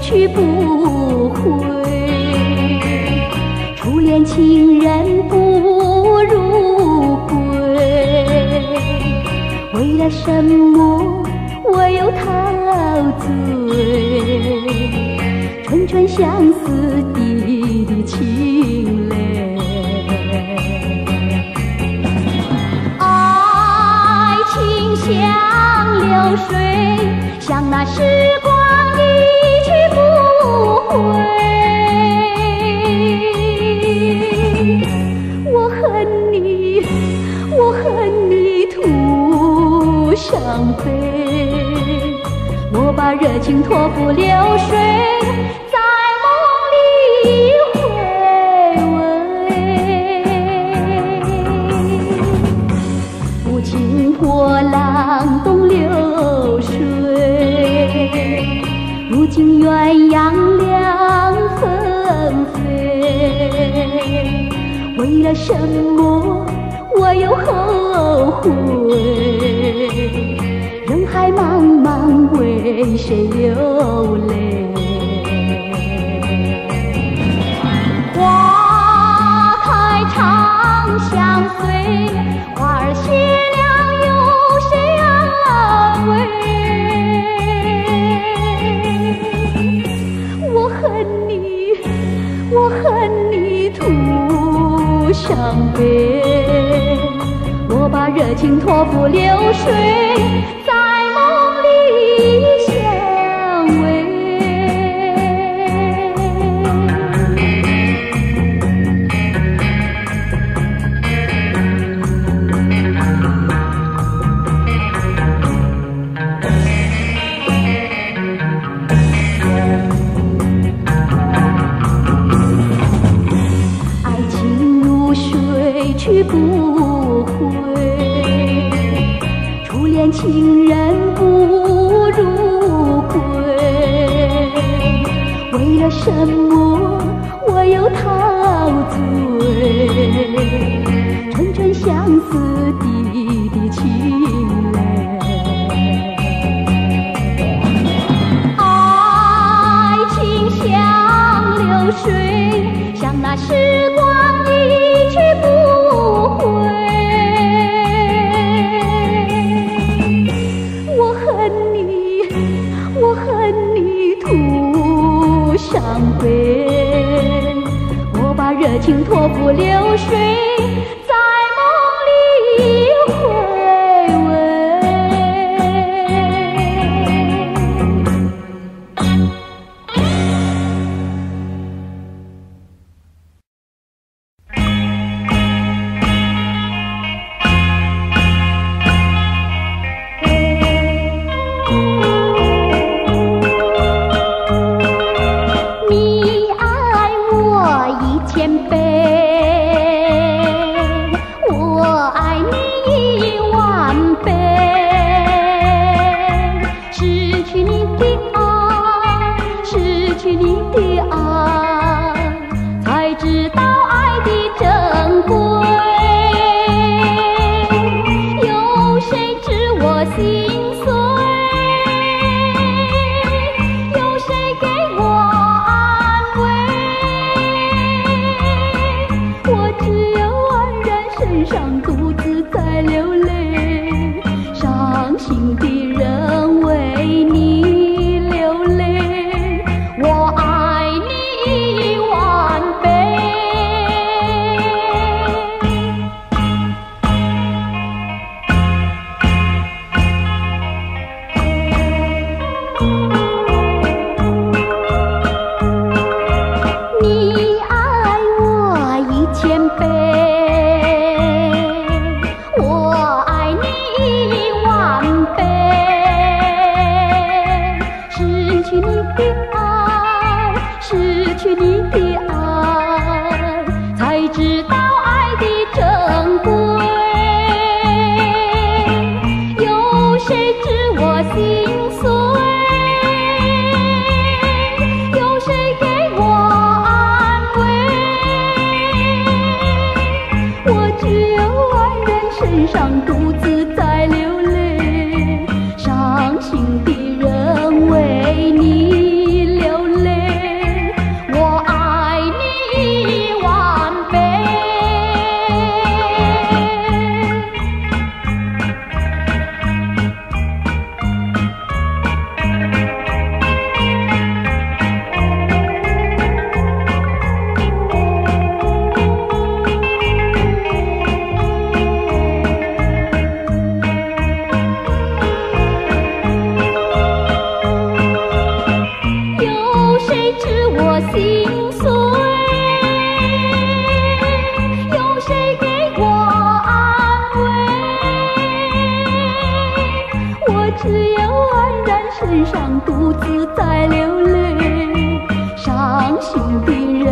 去不回。初恋情人不如归，为了什么我又陶醉？春春相思，滴滴清泪。爱情像流水，像那时光一去不回。我恨你，我恨你徒伤悲。我把热情托付流水，在梦里回味。不经波浪东流水，如今鸳鸯两纷飞。为了什么我又后悔？人海茫茫，为谁流泪？花开长相随，花儿谢了，有谁安慰？我恨你，我恨你徒伤悲。我把热情托付流水，在梦里相偎。爱情如水去不回，初恋情人不如归。为了什么我又陶醉？春春相思，滴滴清泪。爱情像流水，像那时光一去不回。我恨你，我恨你徒伤悲。我把热情托付流水，在梦里回味。你爱我1000倍，我爱你10000倍。失去你的爱，失去你的爱，才知道爱的珍贵。有谁知我心碎？有谁给我安慰？我只有黯然神伤，独自在流泪。伤心的人为你流泪，我爱你10000倍。你爱我1000倍，我爱你10000倍。失去你的爱，失去你的爱，才知道爱的珍贵。有谁知我心碎？有谁给我安慰？我只有黯然神伤，独自在流泪。伤心的人为你流泪。 只有黯然神伤，独自在流泪。伤心的人